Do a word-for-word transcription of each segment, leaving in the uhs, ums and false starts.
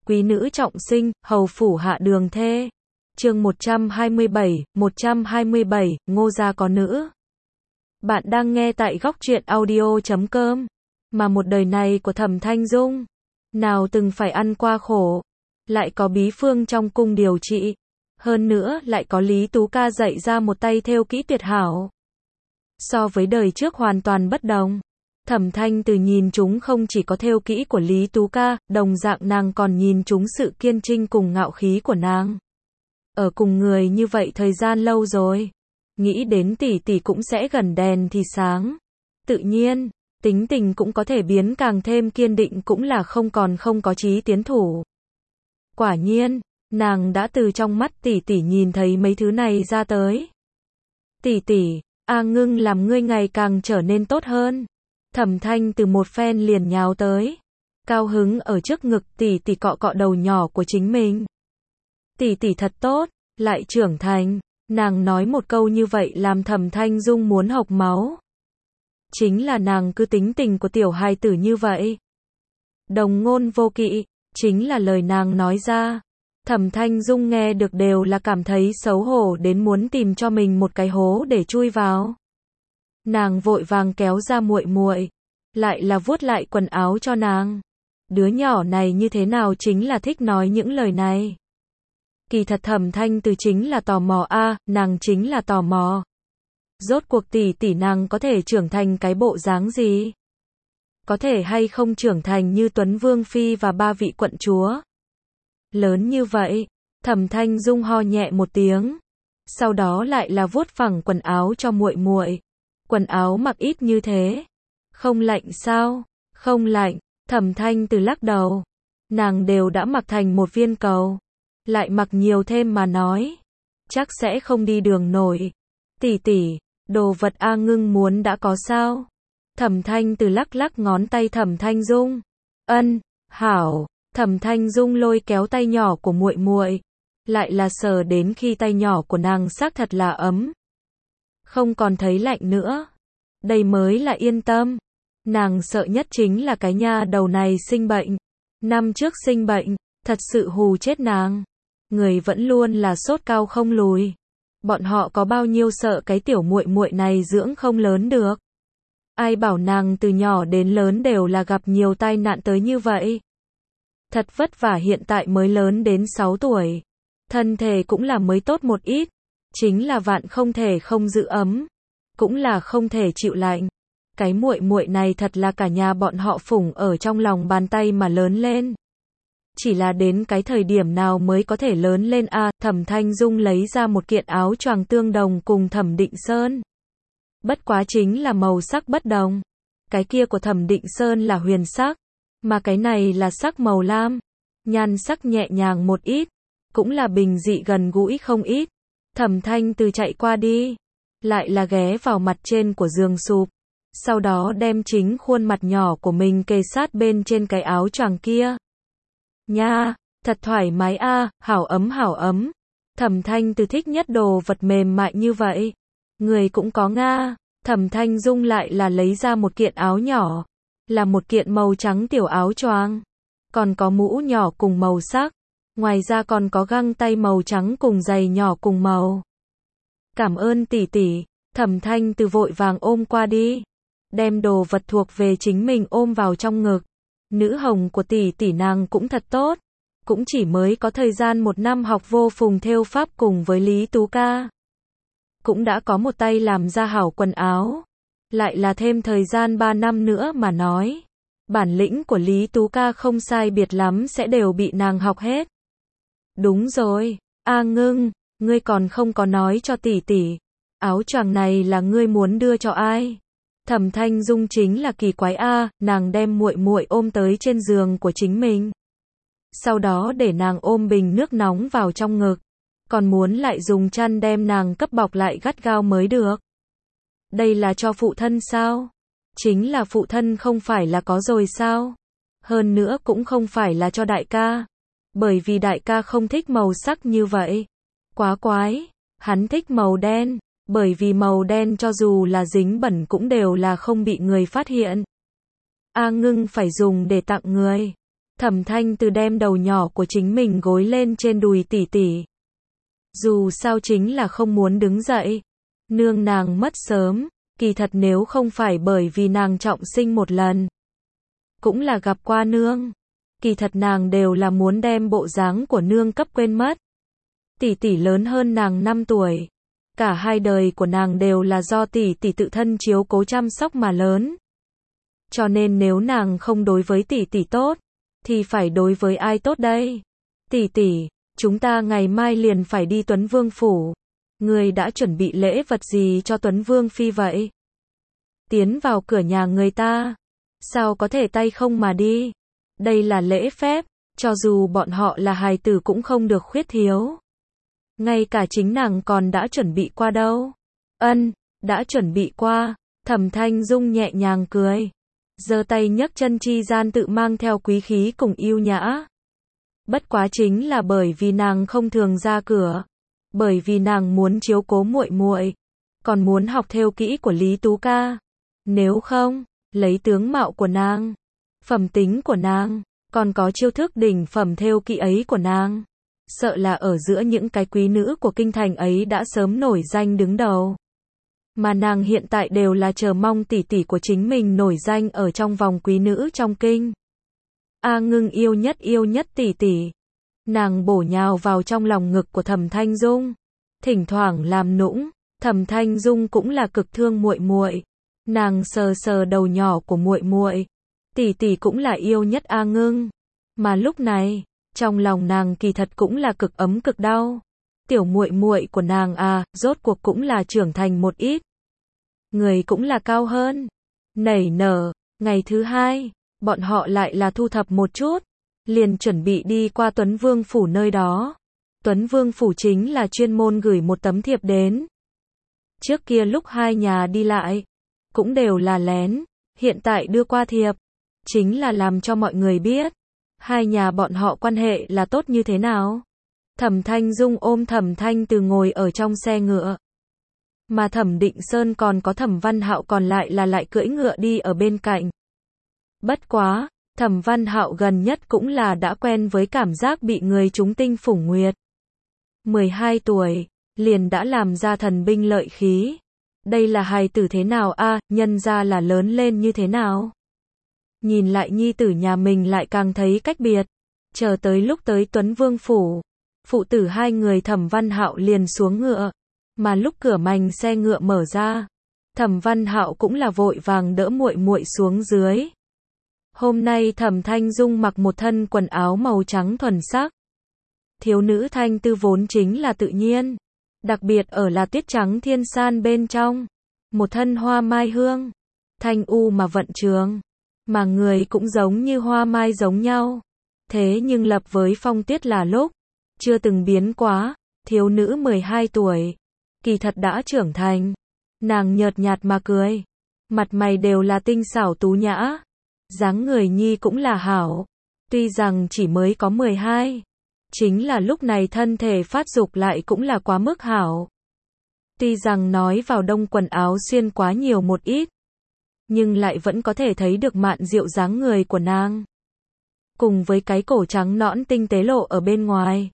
quý nữ trọng sinh, hầu phủ hạ đường thê. Chương một trăm hai mươi bảy, một trăm hai mươi bảy, Ngô gia có nữ. Bạn đang nghe tại góc truyện audio chấm com. Mà một đời này của Thẩm Thanh Dung, nào từng phải ăn qua khổ, lại có bí phương trong cung điều trị, hơn nữa lại có Lý Tú Ca dạy ra một tay thêu kỹ tuyệt hảo. So với đời trước hoàn toàn bất đồng. Thẩm Thanh Từ nhìn chúng không chỉ có thêu kỹ của Lý Tú Ca, đồng dạng nàng còn nhìn chúng sự kiên trinh cùng ngạo khí của nàng. Ở cùng người như vậy thời gian lâu rồi, nghĩ đến tỷ tỷ cũng sẽ gần đèn thì sáng. Tự nhiên, tính tình cũng có thể biến càng thêm kiên định, cũng là không còn không có chí tiến thủ. Quả nhiên, nàng đã từ trong mắt tỷ tỷ nhìn thấy mấy thứ này ra tới. Tỷ tỷ, A Ngưng làm ngươi ngày càng trở nên tốt hơn. Thẩm Thanh Từ một phen liền nhào tới, cao hứng ở trước ngực tỷ tỷ cọ cọ đầu nhỏ của chính mình. Tỷ tỷ thật tốt, lại trưởng thành. Nàng nói một câu như vậy làm Thẩm Thanh Dung muốn hộc máu. Chính là nàng cứ tính tình của tiểu hài tử như vậy. Đồng ngôn vô kỵ, chính là lời nàng nói ra. Thẩm Thanh Dung nghe được đều là cảm thấy xấu hổ đến muốn tìm cho mình một cái hố để chui vào. Nàng vội vàng kéo ra muội muội, lại là vuốt lại quần áo cho nàng. Đứa nhỏ này như thế nào chính là thích nói những lời này. Kỳ thật Thẩm Thanh Từ chính là tò mò a, à, nàng chính là tò mò. Rốt cuộc tỷ tỷ nàng có thể trưởng thành cái bộ dáng gì? Có thể hay không trưởng thành như Tuấn Vương Phi và ba vị quận chúa? Lớn như vậy, Thẩm Thanh Dung ho nhẹ một tiếng, sau đó lại là vuốt phẳng quần áo cho muội muội. Quần áo mặc ít như thế, không lạnh sao? Không lạnh. Thẩm Thanh Từ lắc đầu, nàng đều đã mặc thành một viên cầu, lại mặc nhiều thêm mà nói, chắc sẽ không đi đường nổi. Tỷ tỷ, đồ vật A Ngưng muốn đã có sao? Thẩm Thanh Từ lắc lắc ngón tay Thẩm Thanh Dung. Ân, hảo. Thẩm Thanh Dung lôi kéo tay nhỏ của muội muội, lại là sờ đến khi tay nhỏ của nàng xác thật là ấm, không còn thấy lạnh nữa. Đây mới là yên tâm. Nàng sợ nhất chính là cái nha đầu này sinh bệnh. Năm trước sinh bệnh, thật sự hù chết nàng. Người vẫn luôn là sốt cao không lùi. Bọn họ có bao nhiêu sợ cái tiểu muội muội này dưỡng không lớn được. Ai bảo nàng từ nhỏ đến lớn đều là gặp nhiều tai nạn tới như vậy. Thật vất vả hiện tại mới lớn đến sáu tuổi. Thân thể cũng là mới tốt một ít. Chính là vạn không thể không giữ ấm, cũng là không thể chịu lạnh. Cái muội muội này thật là cả nhà bọn họ phủng ở trong lòng bàn tay mà lớn lên. Chỉ là đến cái thời điểm nào mới có thể lớn lên a? À, Thẩm Thanh Dung lấy ra một kiện áo choàng tương đồng cùng Thẩm Định Sơn. Bất quá chính là màu sắc bất đồng. Cái kia của Thẩm Định Sơn là huyền sắc, mà cái này là sắc màu lam, nhan sắc nhẹ nhàng một ít, cũng là bình dị gần gũi không ít. Thẩm Thanh Từ chạy qua đi, lại là ghé vào mặt trên của giường sụp, sau đó đem chính khuôn mặt nhỏ của mình kề sát bên trên cái áo choàng kia. Nha, thật thoải mái a, à, hảo ấm hảo ấm. Thẩm Thanh Từ thích nhất đồ vật mềm mại như vậy. Người cũng có nga. Thẩm Thanh Dung lại là lấy ra một kiện áo nhỏ, là một kiện màu trắng tiểu áo choàng, còn có mũ nhỏ cùng màu sắc. Ngoài ra còn có găng tay màu trắng cùng giày nhỏ cùng màu. Cảm ơn tỷ tỷ. Thẩm Thanh Từ vội vàng ôm qua đi, đem đồ vật thuộc về chính mình ôm vào trong ngực. Nữ hồng của tỷ tỷ nàng cũng thật tốt, cũng chỉ mới có thời gian một năm học vô phùng thêu pháp cùng với Lý Tú Ca, cũng đã có một tay làm ra hảo quần áo. Lại là thêm thời gian ba năm nữa mà nói, bản lĩnh của Lý Tú Ca không sai biệt lắm sẽ đều bị nàng học hết. Đúng rồi, A Ngưng, ngươi còn không có nói cho tỷ tỷ, áo choàng này là ngươi muốn đưa cho ai? Thẩm Thanh Dung chính là kỳ quái a, à, nàng đem muội muội ôm tới trên giường của chính mình, sau đó để nàng ôm bình nước nóng vào trong ngực, còn muốn lại dùng chăn đem nàng cấp bọc lại gắt gao mới được. Đây là cho phụ thân sao? Chính là phụ thân không phải là có rồi sao? Hơn nữa cũng không phải là cho đại ca, bởi vì đại ca không thích màu sắc như vậy. Quá quái, hắn thích màu đen, bởi vì màu đen cho dù là dính bẩn cũng đều là không bị người phát hiện. A Ngưng phải dùng để tặng người. Thẩm Thanh Từ đem đầu nhỏ của chính mình gối lên trên đùi tỷ tỷ. Dù sao chính là không muốn đứng dậy. Nương nàng mất sớm, kỳ thật nếu không phải bởi vì nàng trọng sinh một lần, cũng là gặp qua nương. Kỳ thật nàng đều là muốn đem bộ dáng của nương cấp quên mất. Tỷ tỷ lớn hơn nàng năm tuổi. Cả hai đời của nàng đều là do tỷ tỷ tự thân chiếu cố chăm sóc mà lớn. Cho nên nếu nàng không đối với tỷ tỷ tốt, thì phải đối với ai tốt đây? Tỷ tỷ, chúng ta ngày mai liền phải đi Tuấn Vương phủ. Người đã chuẩn bị lễ vật gì cho Tuấn Vương phi vậy? Tiến vào cửa nhà người ta, sao có thể tay không mà đi? Đây là lễ phép, cho dù bọn họ là hài tử cũng không được khuyết thiếu. Ngay cả chính nàng còn đã chuẩn bị qua đâu. Ân, đã chuẩn bị qua. Thẩm Thanh Dung nhẹ nhàng cười, giơ tay nhấc chân chi gian tự mang theo quý khí cùng yêu nhã. Bất quá chính là bởi vì nàng không thường ra cửa, bởi vì nàng muốn chiếu cố muội muội, còn muốn học thêu kỹ của Lý Tú ca. Nếu không, lấy tướng mạo của nàng, phẩm tính của nàng, còn có chiêu thức đỉnh phẩm thêu kỹ ấy của nàng, sợ là ở giữa những cái quý nữ của kinh thành ấy đã sớm nổi danh đứng đầu. Mà nàng hiện tại đều là chờ mong tỷ tỷ của chính mình nổi danh ở trong vòng quý nữ trong kinh. A Ngưng yêu nhất yêu nhất tỷ tỷ. Nàng bổ nhào vào trong lòng ngực của Thẩm Thanh Dung, thỉnh thoảng làm nũng. Thẩm Thanh Dung cũng là cực thương muội muội. Nàng sờ sờ đầu nhỏ của muội muội. Tỷ tỷ cũng là yêu nhất A Ngưng. Mà lúc này, trong lòng nàng kỳ thật cũng là cực ấm cực đau. Tiểu muội muội của nàng à, rốt cuộc cũng là trưởng thành một ít. Người cũng là cao hơn. Nảy nở, ngày thứ hai, bọn họ lại là thu thập một chút, liền chuẩn bị đi qua Tuấn Vương phủ nơi đó. Tuấn Vương phủ chính là chuyên môn gửi một tấm thiệp đến. Trước kia lúc hai nhà đi lại, cũng đều là lén, hiện tại đưa qua thiệp, chính là làm cho mọi người biết, hai nhà bọn họ quan hệ là tốt như thế nào. Thẩm Thanh Dung ôm Thẩm Thanh Từ ngồi ở trong xe ngựa. Mà Thẩm Định Sơn còn có Thẩm Văn Hạo còn lại là lại cưỡi ngựa đi ở bên cạnh. Bất quá, Thẩm Văn Hạo gần nhất cũng là đã quen với cảm giác bị người chúng tinh phủ nguyệt. mười hai tuổi, liền đã làm ra thần binh lợi khí. Đây là hài tử thế nào a, à, nhân ra là lớn lên như thế nào? Nhìn lại nhi tử nhà mình lại càng thấy cách biệt. Chờ tới lúc tới Tuấn Vương phủ, phụ tử hai người Thẩm Văn Hạo liền xuống ngựa. Mà lúc cửa mành xe ngựa mở ra, Thẩm Văn Hạo cũng là vội vàng đỡ muội muội xuống dưới. Hôm nay Thẩm Thanh Dung mặc một thân quần áo màu trắng thuần sắc. Thiếu nữ thanh tư vốn chính là tự nhiên, đặc biệt ở là tuyết trắng thiên san bên trong, một thân hoa mai hương, thanh u mà vận trường, mà người cũng giống như hoa mai giống nhau. Thế nhưng lập với phong tuyết là lúc chưa từng biến quá, thiếu nữ mười hai tuổi, kỳ thật đã trưởng thành. Nàng nhợt nhạt mà cười, mặt mày đều là tinh xảo tú nhã, dáng người nhi cũng là hảo. Tuy rằng chỉ mới có mười hai, chính là lúc này thân thể phát dục lại cũng là quá mức hảo. Tuy rằng nói vào đông quần áo xuyên quá nhiều một ít, nhưng lại vẫn có thể thấy được mạn diệu dáng người của nàng. Cùng với cái cổ trắng nõn tinh tế lộ ở bên ngoài.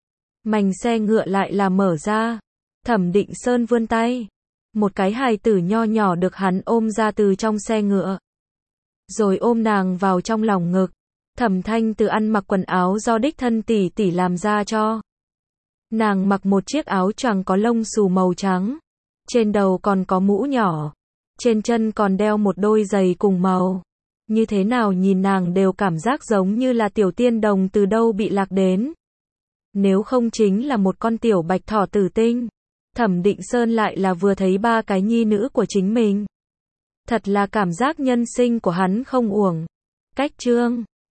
Mành xe ngựa lại là mở ra. Thẩm Định Sơn vươn tay. Một cái hài tử nho nhỏ được hắn ôm ra từ trong xe ngựa. Rồi ôm nàng vào trong lòng ngực. Thẩm Thanh Từ ăn mặc quần áo do đích thân tỷ tỷ làm ra cho. Nàng mặc một chiếc áo choàng có lông xù màu trắng. Trên đầu còn có mũ nhỏ. Trên chân còn đeo một đôi giày cùng màu. Như thế nào nhìn nàng đều cảm giác giống như là tiểu tiên đồng từ đâu bị lạc đến. Nếu không chính là một con tiểu bạch thỏ tử tinh. Thẩm Định Sơn lại là vừa thấy ba cái nhi nữ của chính mình. Thật là cảm giác nhân sinh của hắn không uổng. Cách chương